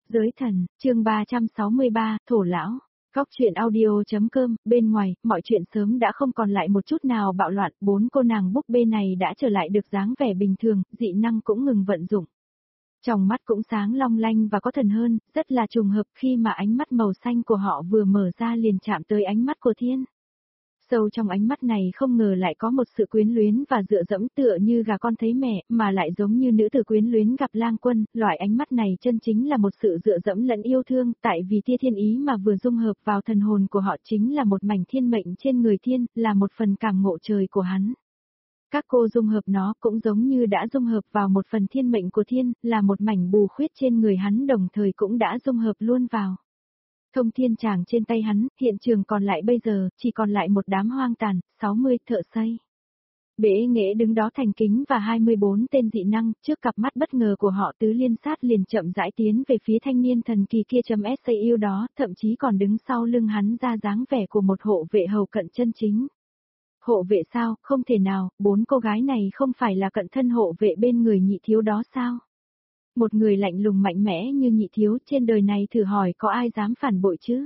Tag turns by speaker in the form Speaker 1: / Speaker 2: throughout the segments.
Speaker 1: Giới thần, chương 363, Thổ Lão. Góc chuyện audio.com, bên ngoài, mọi chuyện sớm đã không còn lại một chút nào bạo loạn, bốn cô nàng búp bê này đã trở lại được dáng vẻ bình thường, dị năng cũng ngừng vận dụng. Trong mắt cũng sáng long lanh và có thần hơn, rất là trùng hợp khi mà ánh mắt màu xanh của họ vừa mở ra liền chạm tới ánh mắt của Thiên. Sâu trong ánh mắt này không ngờ lại có một sự quyến luyến và dựa dẫm tựa như gà con thấy mẹ, mà lại giống như nữ tử quyến luyến gặp lang quân, loại ánh mắt này chân chính là một sự dựa dẫm lẫn yêu thương, tại vì tia thiên ý mà vừa dung hợp vào thần hồn của họ chính là một mảnh thiên mệnh trên người Thiên, là một phần cảm ngộ trời của hắn. Các cô dung hợp nó cũng giống như đã dung hợp vào một phần thiên mệnh của Thiên, là một mảnh bù khuyết trên người hắn đồng thời cũng đã dung hợp luôn vào. Thông thiên tràng trên tay hắn, hiện trường còn lại bây giờ, chỉ còn lại một đám hoang tàn, 60 thợ xây. Bế Nghệ đứng đó thành kính và 24 tên dị năng, trước cặp mắt bất ngờ của họ Tứ Liên Sát liền chậm rãi tiến về phía thanh niên thần kỳ kia .SAU đó, thậm chí còn đứng sau lưng hắn ra dáng vẻ của một hộ vệ hầu cận chân chính. Hộ vệ sao, không thể nào, bốn cô gái này không phải là cận thân hộ vệ bên người Nhị Thiếu đó sao? Một người lạnh lùng mạnh mẽ như Nhị Thiếu trên đời này thử hỏi có ai dám phản bội chứ?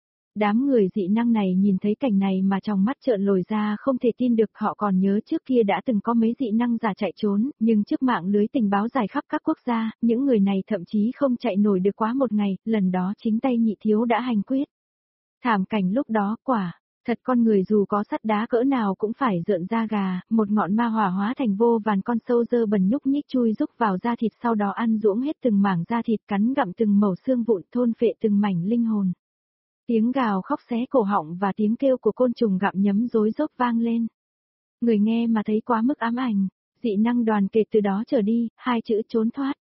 Speaker 1: Đám người dị năng này nhìn thấy cảnh này mà trong mắt trợn lồi ra không thể tin được, họ còn nhớ trước kia đã từng có mấy dị năng giả chạy trốn, nhưng trước mạng lưới tình báo dài khắp các quốc gia, những người này thậm chí không chạy nổi được quá một ngày, lần đó chính tay Nhị Thiếu đã hành quyết. Thảm cảnh lúc đó quả. Thật con người dù có sắt đá cỡ nào cũng phải rợn da gà, một ngọn ma hỏa hóa thành vô vàn con sâu dơ bẩn nhúc nhích chui rúc vào da thịt sau đó ăn dũng hết từng mảng da thịt cắn gặm từng mẩu xương vụn thôn phệ từng mảnh linh hồn. Tiếng gào khóc xé cổ họng và tiếng kêu của côn trùng gặm nhấm rối rốc vang lên. Người nghe mà thấy quá mức ám ảnh, dị năng đoàn kể từ đó trở đi, hai chữ trốn thoát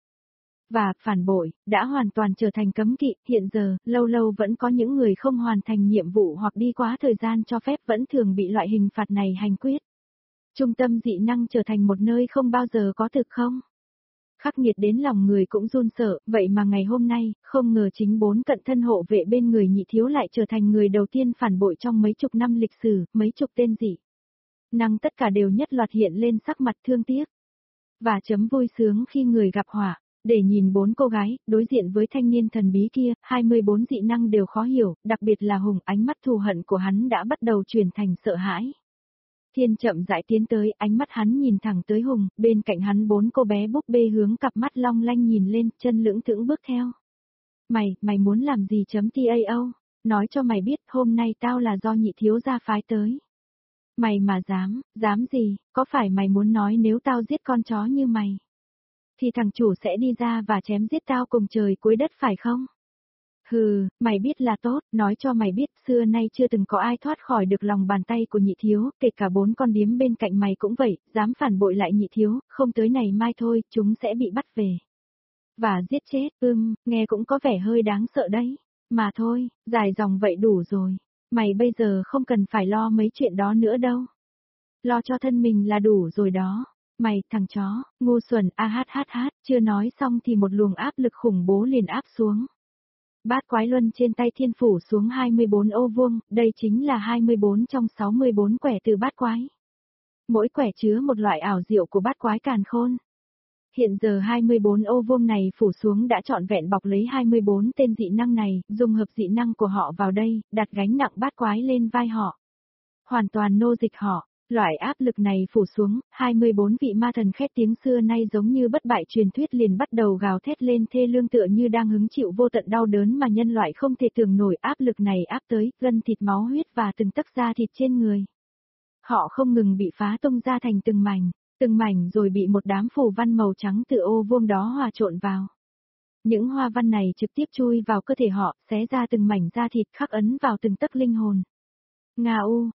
Speaker 1: và phản bội đã hoàn toàn trở thành cấm kỵ, hiện giờ, lâu lâu vẫn có những người không hoàn thành nhiệm vụ hoặc đi quá thời gian cho phép vẫn thường bị loại hình phạt này hành quyết. Trung tâm dị năng trở thành một nơi không bao giờ có thực không? Khắc nghiệt đến lòng người cũng run sợ, vậy mà ngày hôm nay, không ngờ chính bốn cận thân hộ vệ bên người Nhị Thiếu lại trở thành người đầu tiên phản bội trong mấy chục năm lịch sử, mấy chục tên dị năng tất cả đều nhất loạt hiện lên sắc mặt thương tiếc. Và chấm vui sướng khi người gặp họa. Để nhìn bốn cô gái, đối diện với thanh niên thần bí kia, 24 dị năng đều khó hiểu, đặc biệt là Hùng, ánh mắt thù hận của hắn đã bắt đầu chuyển thành sợ hãi. Thiên chậm rãi tiến tới, ánh mắt hắn nhìn thẳng tới Hùng, bên cạnh hắn bốn cô bé búp bê hướng cặp mắt long lanh nhìn lên, chân lưỡng thững bước theo. Mày muốn làm gì .tao? Nói cho mày biết, hôm nay tao là do Nhị Thiếu gia phái tới. Mày mà dám gì, có phải mày muốn nói nếu tao giết con chó như mày? Thì thằng chủ sẽ đi ra và chém giết tao cùng trời cuối đất phải không? Hừ, mày biết là tốt, nói cho mày biết xưa nay chưa từng có ai thoát khỏi được lòng bàn tay của Nhị Thiếu, kể cả bốn con điếm bên cạnh mày cũng vậy, dám phản bội lại Nhị Thiếu, không tới này mai thôi, chúng sẽ bị bắt về. Và giết chết, nghe cũng có vẻ hơi đáng sợ đấy. Mà thôi, dài dòng vậy đủ rồi, mày bây giờ không cần phải lo mấy chuyện đó nữa đâu. Lo cho thân mình là đủ rồi đó. Mày, thằng chó, ngu xuẩn, chưa nói xong thì một luồng áp lực khủng bố liền áp xuống. Bát quái luân trên tay Thiên phủ xuống 24 ô vuông, đây chính là 24 trong 64 quẻ từ bát quái. Mỗi quẻ chứa một loại ảo diệu của bát quái càn khôn. Hiện giờ 24 ô vuông này phủ xuống đã trọn vẹn bọc lấy 24 tên dị năng này, dung hợp dị năng của họ vào đây, đặt gánh nặng bát quái lên vai họ. Hoàn toàn nô dịch họ. Loại áp lực này phủ xuống, 24 vị ma thần khét tiếng xưa nay giống như bất bại truyền thuyết liền bắt đầu gào thét lên thê lương tựa như đang hứng chịu vô tận đau đớn mà nhân loại không thể tưởng nổi, áp lực này áp tới, gân thịt máu huyết và từng tấc da thịt trên người. Họ không ngừng bị phá tung ra thành từng mảnh rồi bị một đám phù văn màu trắng từ ô vuông đó hòa trộn vào. Những hoa văn này trực tiếp chui vào cơ thể họ, xé ra từng mảnh da thịt khắc ấn vào từng tấc linh hồn. Nga u,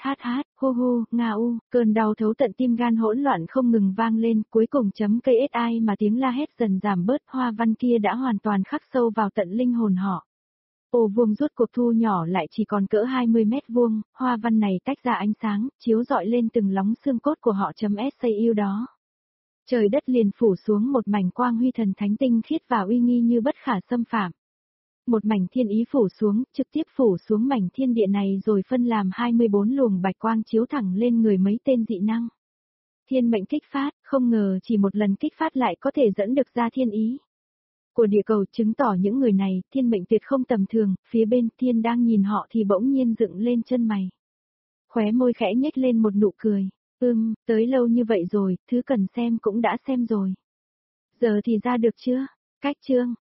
Speaker 1: hu, nga u, cơn đau thấu tận tim gan hỗn loạn không ngừng vang lên, cuối cùng KSI mà tiếng la hét dần giảm bớt, hoa văn kia đã hoàn toàn khắc sâu vào tận linh hồn họ. Ô vuông rốt cuộc thu nhỏ lại chỉ còn cỡ 20 mét vuông, hoa văn này tách ra ánh sáng, chiếu rọi lên từng lóng xương cốt của họ .SAU đó. Trời đất liền phủ xuống một mảnh quang huy thần thánh tinh khiết và uy nghi như bất khả xâm phạm. Một mảnh thiên ý phủ xuống, trực tiếp phủ xuống mảnh thiên địa này rồi phân làm 24 luồng bạch quang chiếu thẳng lên người mấy tên dị năng. Thiên mệnh kích phát, không ngờ chỉ một lần kích phát lại có thể dẫn được ra thiên ý. của địa cầu, chứng tỏ những người này, thiên mệnh tuyệt không tầm thường, phía bên Thiên đang nhìn họ thì bỗng nhiên dựng lên chân mày. Khóe môi khẽ nhếch lên một nụ cười. Tới lâu như vậy rồi, thứ cần xem cũng đã xem rồi. Giờ thì ra được chưa? Cách chương.